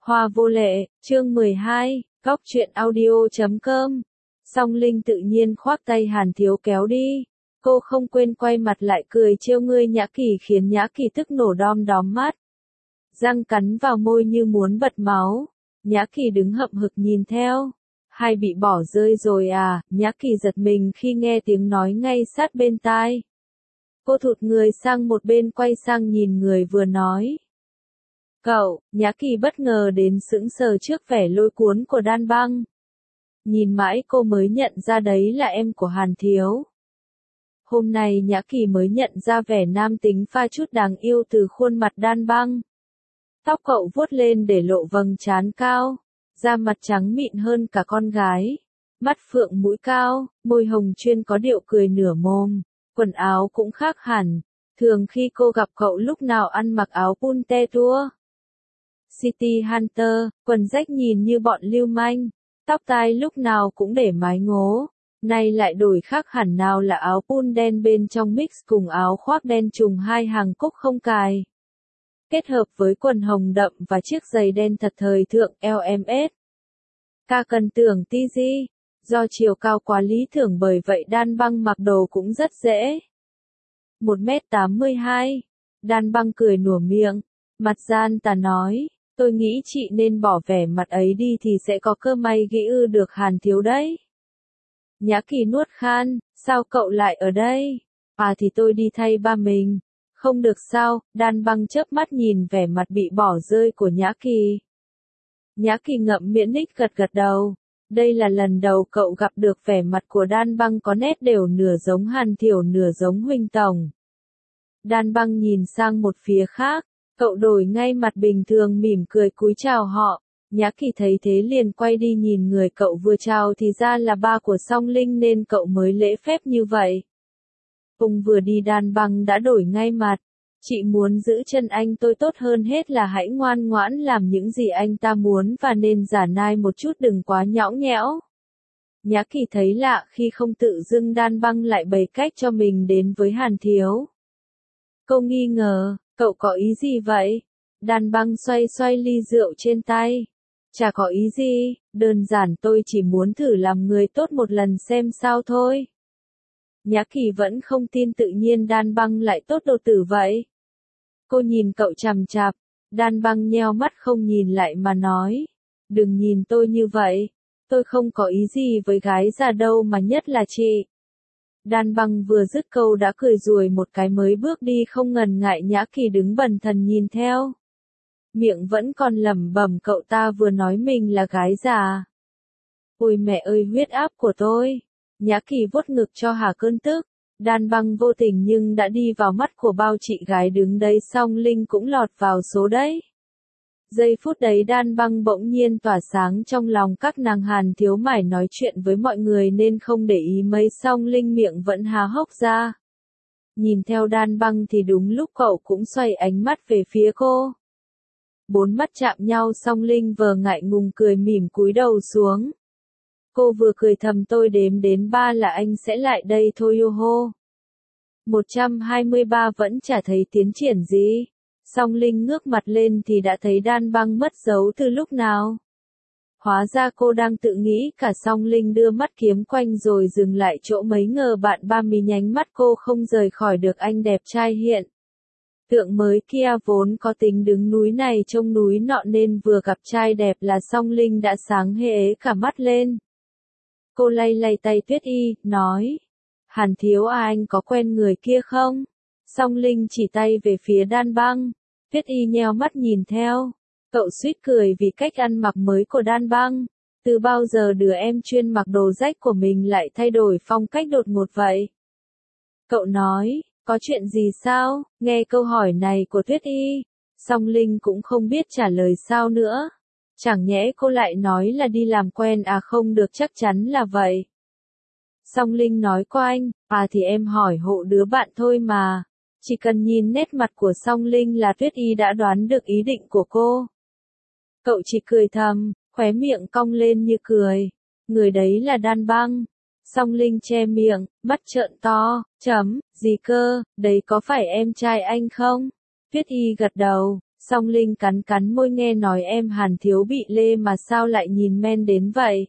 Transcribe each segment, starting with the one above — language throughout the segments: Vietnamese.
Hoa vô lệ, chương 12, góc truyện audio.com. Song Linh tự nhiên khoác tay Hàn Thiếu kéo đi. Cô không quên quay mặt lại cười trêu ngươi Nhã Kỳ, khiến Nhã Kỳ tức nổ đom đóm mắt. Răng cắn vào môi như muốn bật máu. Nhã Kỳ đứng hậm hực nhìn theo. Hay bị bỏ rơi rồi à? Nhã Kỳ giật mình khi nghe tiếng nói ngay sát bên tai. Cô thụt người sang một bên, quay sang nhìn người vừa nói. Cậu. Nhã Kỳ bất ngờ đến sững sờ trước vẻ lôi cuốn của Đan Băng. Nhìn mãi cô mới nhận ra đấy là em của Hàn Thiếu. Hôm nay Nhã Kỳ mới nhận ra vẻ nam tính pha chút đáng yêu từ khuôn mặt Đan Băng. Tóc cậu vuốt lên để lộ vầng trán cao, da mặt trắng mịn hơn cả con gái, mắt phượng mũi cao, môi hồng chuyên có điệu cười nửa mồm, quần áo cũng khác hẳn. Thường khi cô gặp cậu lúc nào ăn mặc áo punte tua City Hunter, quần rách nhìn như bọn lưu manh, tóc tai lúc nào cũng để mái ngố, nay lại đổi khác hẳn, nào là áo pun đen bên trong mix cùng áo khoác đen trùng hai hàng cúc không cài. Kết hợp với quần hồng đậm và chiếc giày đen thật thời thượng LMS. Ca cần tưởng TG, do chiều cao quá lý tưởng bởi vậy Đan Băng mặc đồ cũng rất dễ. 1m82, Đan Băng cười nủa miệng, mặt gian tà nói, tôi nghĩ chị nên bỏ vẻ mặt ấy đi thì sẽ có cơ may ghi ư được Hàn Thiếu đấy. Nhã Kỳ nuốt khan, sao cậu lại ở đây? À thì tôi đi thay ba mình. Không được sao? Đan Băng chớp mắt nhìn vẻ mặt bị bỏ rơi của Nhã Kỳ. Nhã Kỳ ngậm miễn ních gật gật đầu. Đây là lần đầu cậu gặp được vẻ mặt của Đan Băng có nét đều nửa giống Hàn Thiểu nửa giống Huỳnh Tổng. Đan Băng nhìn sang một phía khác, cậu đổi ngay mặt bình thường mỉm cười cúi chào họ. Nhã Kỳ thấy thế liền quay đi nhìn người cậu vừa chào thì ra là ba của Song Linh nên cậu mới lễ phép như vậy. Ông vừa đi Đan Băng đã đổi ngay mặt. Chị muốn giữ chân anh, tôi tốt hơn hết là hãy ngoan ngoãn làm những gì anh ta muốn và nên giả nai một chút, đừng quá nhõng nhẽo. Nhã Kỳ thấy lạ khi không tự dưng Đan Băng lại bày cách cho mình đến với Hàn Thiếu. Cô nghi ngờ, cậu có ý gì vậy? Đan Băng xoay xoay ly rượu trên tay. Chả có ý gì, đơn giản tôi chỉ muốn thử làm người tốt một lần xem sao thôi. Nhã Kỳ vẫn không tin tự nhiên Đan Băng lại tốt đồ tử vậy. Cô nhìn cậu chằm chằm, Đan Băng nheo mắt không nhìn lại mà nói. Đừng nhìn tôi như vậy, tôi không có ý gì với gái già đâu mà nhất là chị. Đan Băng vừa dứt câu đã cười rùi một cái mới bước đi không ngần ngại. Nhã Kỳ đứng bần thần nhìn theo. Miệng vẫn còn lẩm bẩm cậu ta vừa nói mình là gái già. Ôi mẹ ơi, huyết áp của tôi. Nhã Kỳ vuốt ngực cho hả cơn tức. Đan Băng vô tình nhưng đã đi vào mắt của bao chị gái đứng đấy, Song Linh cũng lọt vào số đấy. Giây phút đấy Đan Băng bỗng nhiên tỏa sáng trong lòng các nàng. Hàn Thiếu mải nói chuyện với mọi người nên không để ý mấy, Song Linh miệng vẫn há hốc ra. Nhìn theo Đan Băng thì đúng lúc cậu cũng xoay ánh mắt về phía cô. Bốn mắt chạm nhau, Song Linh vờ ngại ngùng cười mỉm cúi đầu xuống. Cô vừa cười thầm, tôi đếm đến 3 là anh sẽ lại đây thôi. Yoho. 123 vẫn chả thấy tiến triển gì. Song Linh ngước mặt lên thì đã thấy Đan Băng mất dấu từ lúc nào. Hóa ra cô đang tự nghĩ cả. Song Linh đưa mắt kiếm quanh rồi dừng lại chỗ mấy ngờ bạn ba mí nhánh mắt cô không rời khỏi được anh đẹp trai hiện tượng mới kia. Vốn có tính đứng núi này trông núi nọ nên vừa gặp trai đẹp là Song Linh đã sáng hễ cả mắt lên. Cô lay lay tay Tuyết Y, nói. Hàn Thiếu à, anh có quen người kia không? Song Linh chỉ tay về phía Đan Băng. Tuyết Y nheo mắt nhìn theo. Cậu suýt cười vì cách ăn mặc mới của Đan Băng. Từ bao giờ đứa em chuyên mặc đồ rách của mình lại thay đổi phong cách đột ngột vậy? Cậu nói, có chuyện gì sao? Nghe câu hỏi này của Tuyết Y, Song Linh cũng không biết trả lời sao nữa. Chẳng nhẽ cô lại nói là đi làm quen à? Không được, chắc chắn là vậy. Song Linh nói qua anh, à thì em hỏi hộ đứa bạn thôi mà. Chỉ cần nhìn nét mặt của Song Linh là Tuyết Y đã đoán được ý định của cô. Cậu chỉ cười thầm, khóe miệng cong lên như cười. Người đấy là Đan Băng. Song Linh che miệng, mắt trợn to, gì cơ, đấy có phải em trai anh không? Tuyết Y gật đầu, Song Linh cắn cắn môi nghe nói em Hàn Thiếu bị lê mà sao lại nhìn men đến vậy?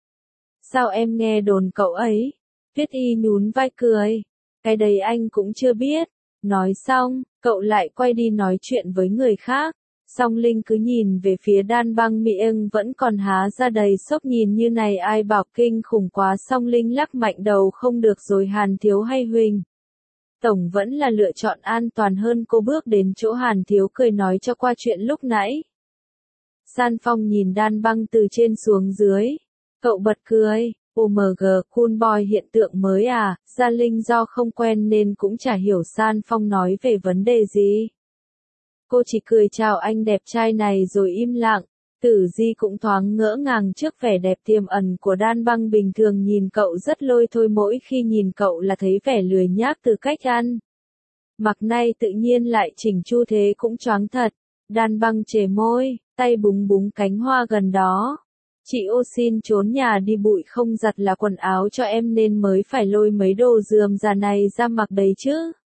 Sao em nghe đồn cậu ấy? Tuyết Y nhún vai cười. Cái đấy anh cũng chưa biết. Nói xong, cậu lại quay đi nói chuyện với người khác. Song Linh cứ nhìn về phía Đan Băng miệng vẫn còn há ra đầy sốc nhìn như này ai bảo kinh khủng quá. Song Linh lắc mạnh đầu không được rồi Hàn Thiếu hay Huỳnh Tổng vẫn là lựa chọn an toàn hơn. Cô bước đến chỗ Hàn Thiếu cười nói cho qua chuyện lúc nãy. San Phong nhìn Đan Băng từ trên xuống dưới. Cậu bật cười. OMG, cool boy hiện tượng mới à? Gia Linh do không quen nên cũng chả hiểu San Phong nói về vấn đề gì. Cô chỉ cười chào anh đẹp trai này rồi im lặng. Tử Di cũng thoáng ngỡ ngàng trước vẻ đẹp tiềm ẩn của Đan Băng bình thường nhìn cậu rất lôi thôi mỗi khi nhìn cậu là thấy vẻ lười nhác từ cách ăn. Mặc nay tự nhiên lại chỉnh chu thế cũng choáng thật. Đan Băng chề môi, tay búng búng cánh hoa gần đó. Chị ô xin trốn nhà đi bụi không giặt là quần áo cho em nên mới phải lôi mấy đồ rườm rà này ra mặc đấy chứ.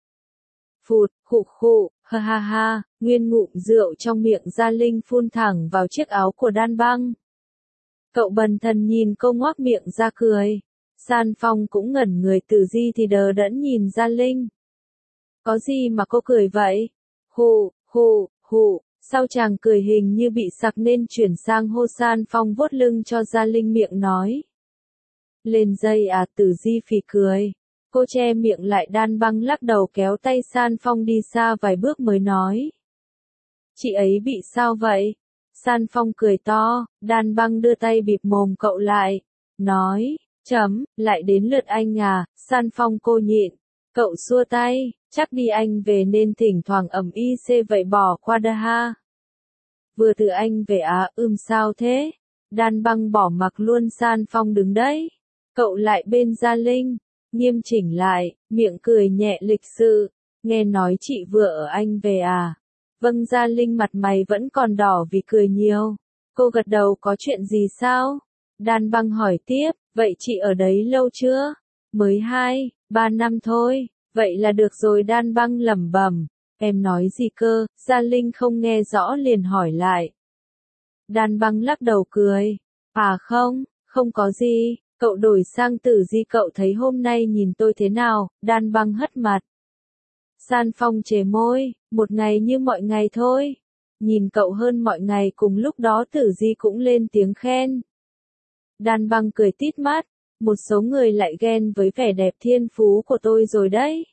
Phụt, khụ khụ, ha ha ha, nguyên ngụm rượu trong miệng Gia Linh phun thẳng vào chiếc áo của Đan Băng. Cậu bần thần nhìn cô ngoác miệng ra cười. San Phong cũng ngẩn người. Tử Di thì đờ đẫn nhìn Gia Linh. Có gì mà cô cười vậy? Hù, hù, hù. Sau chàng cười hình như bị sặc nên chuyển sang hô. San Phong vuốt lưng cho Gia Linh miệng nói. Lên dây à? Tử Di phì cười. Cô che miệng lại. Đan Băng lắc đầu kéo tay San Phong đi xa vài bước mới nói. Chị ấy bị sao vậy? San Phong cười to. Đan Băng đưa tay bịt mồm cậu lại. Nói, lại đến lượt anh à? San Phong cô nhịn. Cậu xua tay, chắc đi anh về nên thỉnh thoảng ầm IC vậy bỏ qua đa ha. Vừa từ anh về à? Sao thế? Đan Băng bỏ mặc luôn. San Phong đứng đấy. Cậu lại bên Gia Linh. Nghiêm chỉnh lại, miệng cười nhẹ lịch sự. Nghe nói chị vừa ở anh về à? Vâng. Gia Linh mặt mày vẫn còn đỏ vì cười nhiều. Cô gật đầu. Có chuyện gì sao? Đan Băng hỏi tiếp. Vậy chị ở đấy lâu chưa? Mới 2-3 năm thôi. Vậy là được rồi. Đan Băng lẩm bẩm. Em nói gì cơ? Gia Linh không nghe rõ liền hỏi lại. Đan Băng lắc đầu cười. À không, không có gì. Cậu đổi sang Tử Di. Cậu thấy hôm nay nhìn tôi thế nào? Đan Băng hất mặt. San Phong chề môi. Một ngày như mọi ngày thôi. Nhìn cậu hơn mọi ngày. Cùng lúc đó Tử Di cũng lên tiếng khen. Đan Băng cười tít mắt. Một số người lại ghen với vẻ đẹp thiên phú của tôi rồi đấy.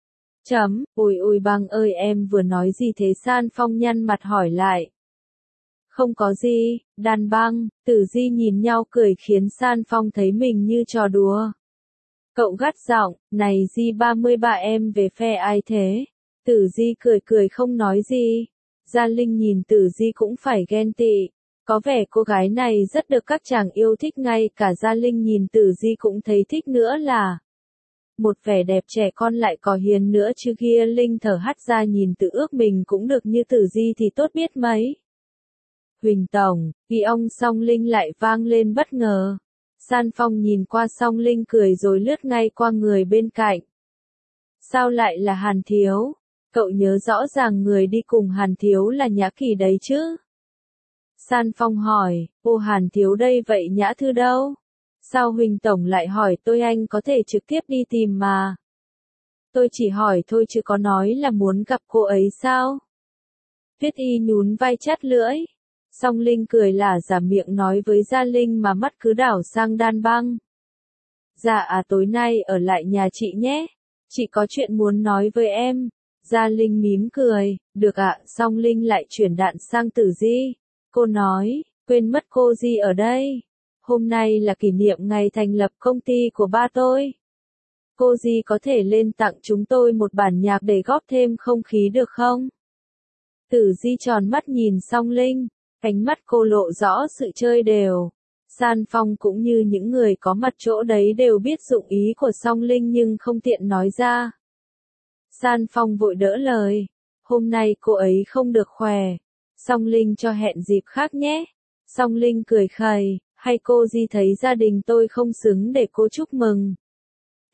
Ôi ôi Băng ơi em vừa nói gì thế? San Phong nhăn mặt hỏi lại. Không có gì. Đan Băng, Tử Di nhìn nhau cười khiến San Phong thấy mình như trò đùa. Cậu gắt giọng, này Di33 em về phe ai thế? Tử Di cười cười không nói gì. Gia Linh nhìn Tử Di cũng phải ghen tị. Có vẻ cô gái này rất được các chàng yêu thích. Ngay cả Gia Linh nhìn Tử Di cũng thấy thích nữa là. Một vẻ đẹp trẻ con lại có hiền nữa chứ. Kia Linh thở hắt ra nhìn tự ước mình cũng được như Tử Di thì tốt biết mấy. Huỳnh Tổng, vì ông Song Linh lại vang lên bất ngờ. San Phong nhìn qua Song Linh cười rồi lướt ngay qua người bên cạnh. Sao lại là Hàn Thiếu? Cậu nhớ rõ ràng người đi cùng Hàn Thiếu là Nhã Kỳ đấy chứ? San Phong hỏi, ô Hàn Thiếu đây vậy Nhã Thư đâu? Sao Huỳnh Tổng lại hỏi tôi? Anh có thể trực tiếp đi tìm mà. Tôi chỉ hỏi thôi chứ có nói là muốn gặp cô ấy sao? Tuyết Y nhún vai chát lưỡi. Song Linh cười lả giả miệng nói với Gia Linh mà mắt cứ đảo sang Đan Băng. Dạ à tối nay ở lại nhà chị nhé. Chị có chuyện muốn nói với em. Gia Linh mím cười. Được ạ. Song Linh lại chuyển đạn sang Tử Di. Cô nói, quên mất cô Di ở đây. Hôm nay là kỷ niệm ngày thành lập công ty của ba tôi. Cô Di có thể lên tặng chúng tôi một bản nhạc để góp thêm không khí được không? Tử Di tròn mắt nhìn Song Linh. Ánh mắt cô lộ rõ sự chơi đều. San Phong cũng như những người có mặt chỗ đấy đều biết dụng ý của Song Linh nhưng không tiện nói ra. San Phong vội đỡ lời. Hôm nay cô ấy không được khỏe. Song Linh cho hẹn dịp khác nhé. Song Linh cười khẩy. Hay cô Di thấy gia đình tôi không xứng để cô chúc mừng?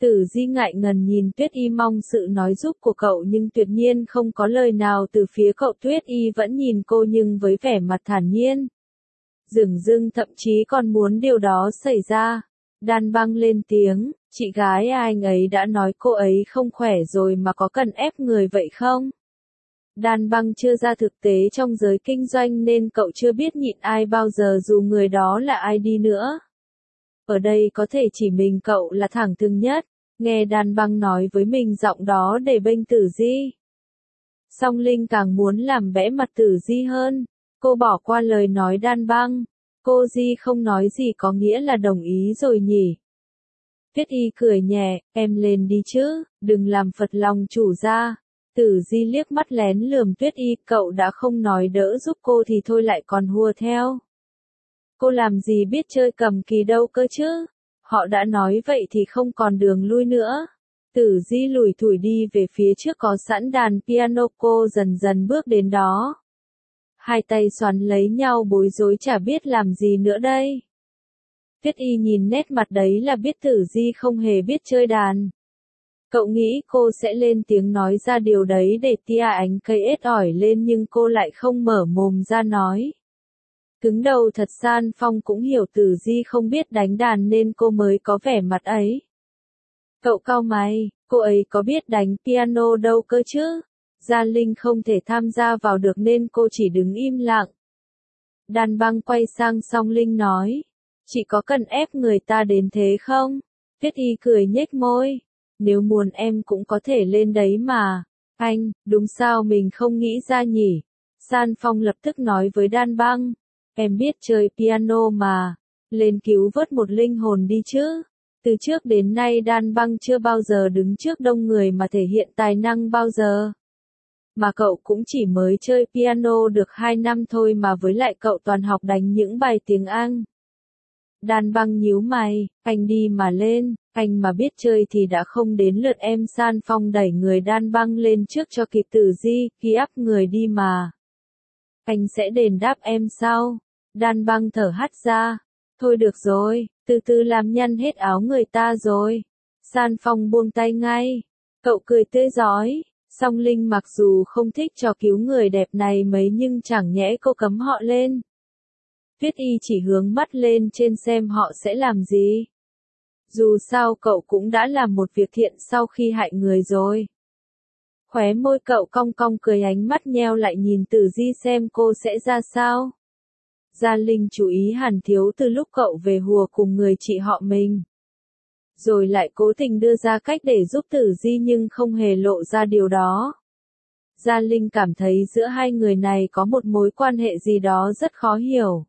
Tử Di ngại ngần nhìn Tuyết Y mong sự nói giúp của cậu nhưng tuyệt nhiên không có lời nào từ phía cậu. Tuyết Y vẫn nhìn cô nhưng với vẻ mặt thản nhiên. Dửng dưng thậm chí còn muốn điều đó xảy ra. Đan Băng lên tiếng, chị gái anh ấy đã nói cô ấy không khỏe rồi mà có cần ép người vậy không? Đan Băng chưa ra thực tế trong giới kinh doanh nên cậu chưa biết nhịn ai bao giờ dù người đó là ai đi nữa. Ở đây có thể chỉ mình cậu là thẳng thừng nhất, nghe Đan Băng nói với mình giọng đó để bênh Tử Di. Song Linh càng muốn làm bẽ mặt Tử Di hơn, cô bỏ qua lời nói Đan Băng. Cô Di không nói gì có nghĩa là đồng ý rồi nhỉ? Tuyết Y cười nhẹ, em lên đi chứ, đừng làm phật lòng chủ ra. Tử Di liếc mắt lén lườm Tuyết Y, cậu đã không nói đỡ giúp cô thì thôi lại còn hùa theo. Cô làm gì biết chơi cầm kỳ đâu cơ chứ? Họ đã nói vậy thì không còn đường lui nữa. Tử Di lủi thủi đi về phía trước có sẵn đàn piano, cô dần dần bước đến đó. Hai tay xoắn lấy nhau bối rối chả biết làm gì nữa đây. Tuyết Y nhìn nét mặt đấy là biết Tử Di không hề biết chơi đàn. Cậu nghĩ cô sẽ lên tiếng nói ra điều đấy để tia ánh cây ết ỏi lên nhưng cô lại không mở mồm ra nói. Cứng đầu thật. San Phong cũng hiểu Tử Di không biết đánh đàn nên cô mới có vẻ mặt ấy. Cậu cau mày, cô ấy có biết đánh piano đâu cơ chứ? Gia Linh không thể tham gia vào được nên cô chỉ đứng im lặng. Đan Băng quay sang Song Linh nói, chị có cần ép người ta đến thế không? Tuyết Y cười nhếch môi, nếu muốn em cũng có thể lên đấy mà. Anh, đúng sao mình không nghĩ ra nhỉ? San Phong lập tức nói với Đan Băng, em biết chơi piano mà, lên cứu vớt một linh hồn đi chứ. Từ trước đến nay Đan Băng chưa bao giờ đứng trước đông người mà thể hiện tài năng bao giờ. Mà cậu cũng chỉ mới chơi piano được 2 năm thôi mà với lại cậu toàn học đánh những bài tiếng Anh. Đan Băng nhíu mày, anh đi mà lên, anh mà biết chơi thì đã không đến lượt em. San Phong đẩy người Đan Băng lên trước cho kịp Tử Di, ghi áp người đi mà. Anh sẽ đền đáp em sau. Đan Băng thở hắt ra, thôi được rồi, từ từ làm nhăn hết áo người ta rồi. San Phong buông tay ngay, cậu cười tươi rói. Song Linh mặc dù không thích trò cứu người đẹp này mấy nhưng chẳng nhẽ cô cấm họ lên. Tuyết Y chỉ hướng mắt lên trên xem họ sẽ làm gì. Dù sao cậu cũng đã làm một việc thiện sau khi hại người rồi. Khóe môi cậu cong cong cười, ánh mắt nheo lại nhìn Tử Di xem cô sẽ ra sao. Gia Linh chú ý Hàn Thiếu từ lúc cậu về hùa cùng người chị họ mình. Rồi lại cố tình đưa ra cách để giúp Tử Di nhưng không hề lộ ra điều đó. Gia Linh cảm thấy giữa hai người này có một mối quan hệ gì đó rất khó hiểu.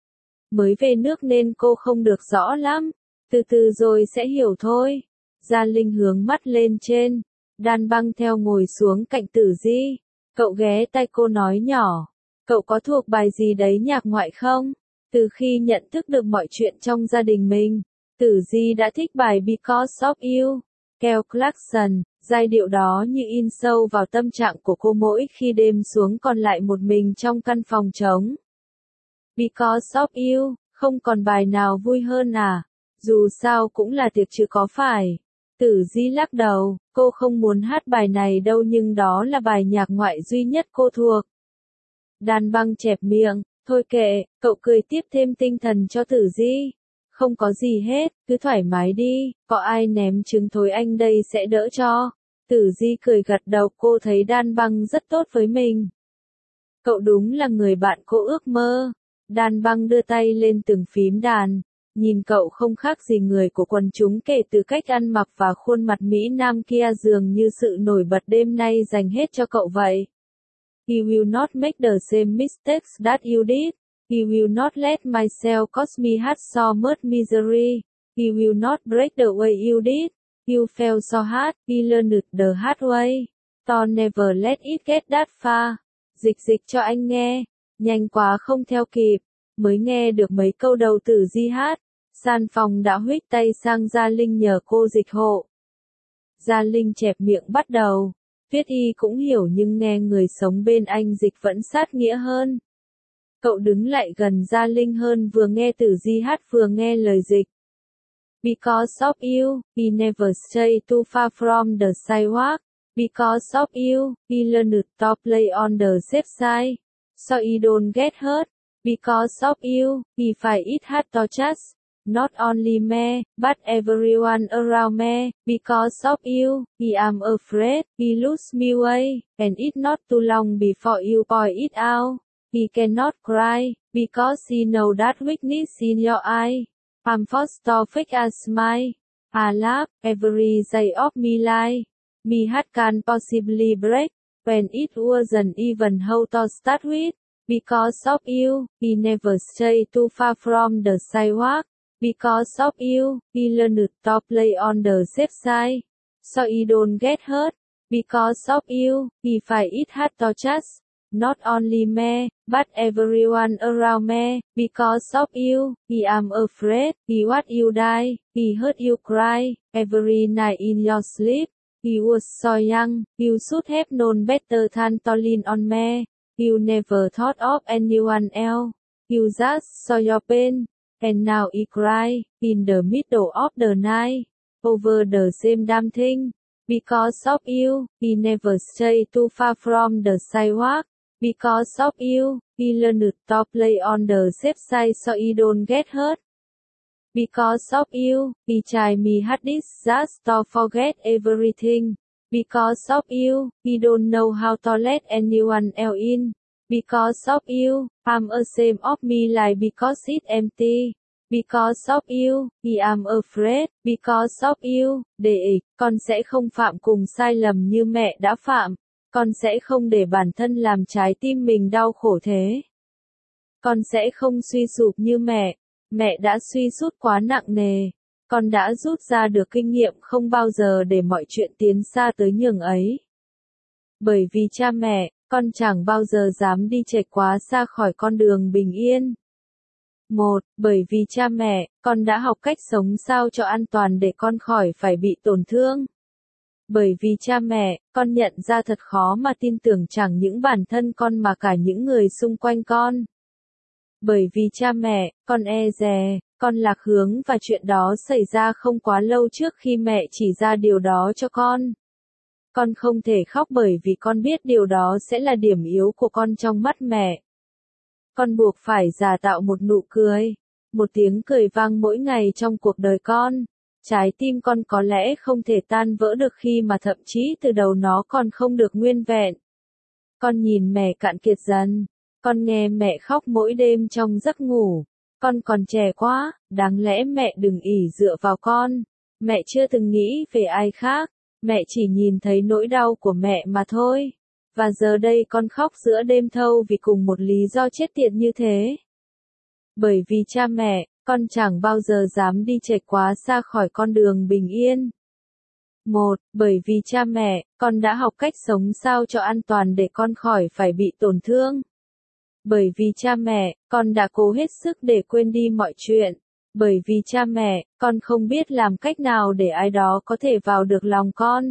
Mới về nước nên cô không được rõ lắm, từ từ rồi sẽ hiểu thôi. Gia Linh hướng mắt lên trên, Đan Băng theo ngồi xuống cạnh Tử Di. Cậu ghé tai cô nói nhỏ, cậu có thuộc bài gì đấy nhạc ngoại không? Từ khi nhận thức được mọi chuyện trong gia đình mình, Tử Di đã thích bài Because of You, Kelly Clarkson. Giai điệu đó như in sâu vào tâm trạng của cô mỗi khi đêm xuống còn lại một mình trong căn phòng trống. Because of You, không còn bài nào vui hơn à? Dù sao cũng là tiệc chứ có phải. Tử Di lắc đầu, cô không muốn hát bài này đâu nhưng đó là bài nhạc ngoại duy nhất cô thuộc. Đan Băng chẹp miệng, thôi kệ, cậu cười tiếp thêm tinh thần cho Tử Di. Không có gì hết, cứ thoải mái đi, có ai ném trứng thối anh đây sẽ đỡ cho. Tử Di cười gật đầu, cô thấy Đan Băng rất tốt với mình. Cậu đúng là người bạn cô ước mơ. Đan Băng đưa tay lên từng phím đàn, nhìn cậu không khác gì người của quần chúng kể từ cách ăn mặc và khuôn mặt Mỹ Nam kia dường như sự nổi bật đêm nay dành hết cho cậu vậy. You will not make the same mistakes that you did. You will not let myself cause me had so much misery. You will not break the way you did. You fell so hard, you learned the hard way. So never let it get that far. Dịch cho anh nghe, nhanh quá không theo kịp, mới nghe được mấy câu đầu Tử Di hát. San Phong đã huých tay sang Gia Linh nhờ cô dịch hộ. Gia Linh chẹp miệng bắt đầu. Tuyết Y cũng hiểu nhưng nghe người sống bên anh dịch vẫn sát nghĩa hơn. Cậu đứng lại gần Gia Linh hơn, vừa nghe Tử Di hát vừa nghe lời dịch. Because of you, he never stay too far from the sidewalk. Because of you, he learned to play on the safe side, so he don't get hurt. Because of you, he find it hard to trust, not only me, but everyone around me. Because of you, he am afraid, he lose me way, and it's not too long before you point it out. He cannot cry, because he know that weakness in your eye. I'm forced to fake a smile, a laugh, every day of me life. Me heart can possibly break, when it wasn't even how to start with. Because of you, he never stay too far from the sidewalk. Because of you, he learned to play on the safe side, so he don't get hurt. Because of you, he find it hard to trust, not only me, but everyone around me. Because of you, he am afraid, he watch you die, he heard you cry, every night in your sleep. He was so young, you should have known better than to lean on me. You never thought of anyone else. You just saw your pain, and now he cry, in the middle of the night, over the same damn thing. Because of you, he never stay too far from the sidewalk. Because of you, he learned to play on the safe side so he don't get hurt. Because of you, he tried me hard just to forget everything. Because of you, he don't know how to let anyone else in. Because of you, I'm ashamed of me life because it's empty. Because of you, he am afraid. Because of you, con sẽ không phạm cùng sai lầm như mẹ đã phạm. Con sẽ không để bản thân làm trái tim mình đau khổ thế. Con sẽ không suy sụp như mẹ. Mẹ đã suy sút quá nặng nề. Con đã rút ra được kinh nghiệm không bao giờ để mọi chuyện tiến xa tới nhường ấy. Bởi vì cha mẹ, con chẳng bao giờ dám đi chệch quá xa khỏi con đường bình yên. 1. Bởi vì cha mẹ, con đã học cách sống sao cho an toàn để con khỏi phải bị tổn thương. Bởi vì cha mẹ, con nhận ra thật khó mà tin tưởng chẳng những bản thân con mà cả những người xung quanh con. Bởi vì cha mẹ, con e dè, con lạc hướng và chuyện đó xảy ra không quá lâu trước khi mẹ chỉ ra điều đó cho con. Con không thể khóc bởi vì con biết điều đó sẽ là điểm yếu của con trong mắt mẹ. Con buộc phải giả tạo một nụ cười, một tiếng cười vang mỗi ngày trong cuộc đời con. Trái tim con có lẽ không thể tan vỡ được khi mà thậm chí từ đầu nó còn không được nguyên vẹn. Con nhìn mẹ cạn kiệt dần. Con nghe mẹ khóc mỗi đêm trong giấc ngủ. Con còn trẻ quá, đáng lẽ mẹ đừng ỷ dựa vào con. Mẹ chưa từng nghĩ về ai khác. Mẹ chỉ nhìn thấy nỗi đau của mẹ mà thôi. Và giờ đây con khóc giữa đêm thâu vì cùng một lý do chết tiệt như thế. Bởi vì cha mẹ, con chẳng bao giờ dám đi chệch quá xa khỏi con đường bình yên. 1. Bởi vì cha mẹ, con đã học cách sống sao cho an toàn để con khỏi phải bị tổn thương. Bởi vì cha mẹ, con đã cố hết sức để quên đi mọi chuyện. Bởi vì cha mẹ, con không biết làm cách nào để ai đó có thể vào được lòng con.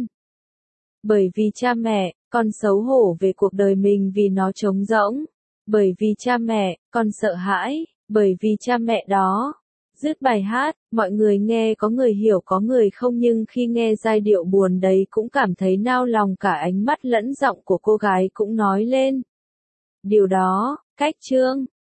Bởi vì cha mẹ, con xấu hổ về cuộc đời mình vì nó trống rỗng. Bởi vì cha mẹ, con sợ hãi. Bởi vì cha mẹ đó. Dứt bài hát, mọi người nghe có người hiểu có người không nhưng khi nghe giai điệu buồn đấy cũng cảm thấy nao lòng cả ánh mắt lẫn giọng của cô gái cũng nói lên. Điều đó, cách chương.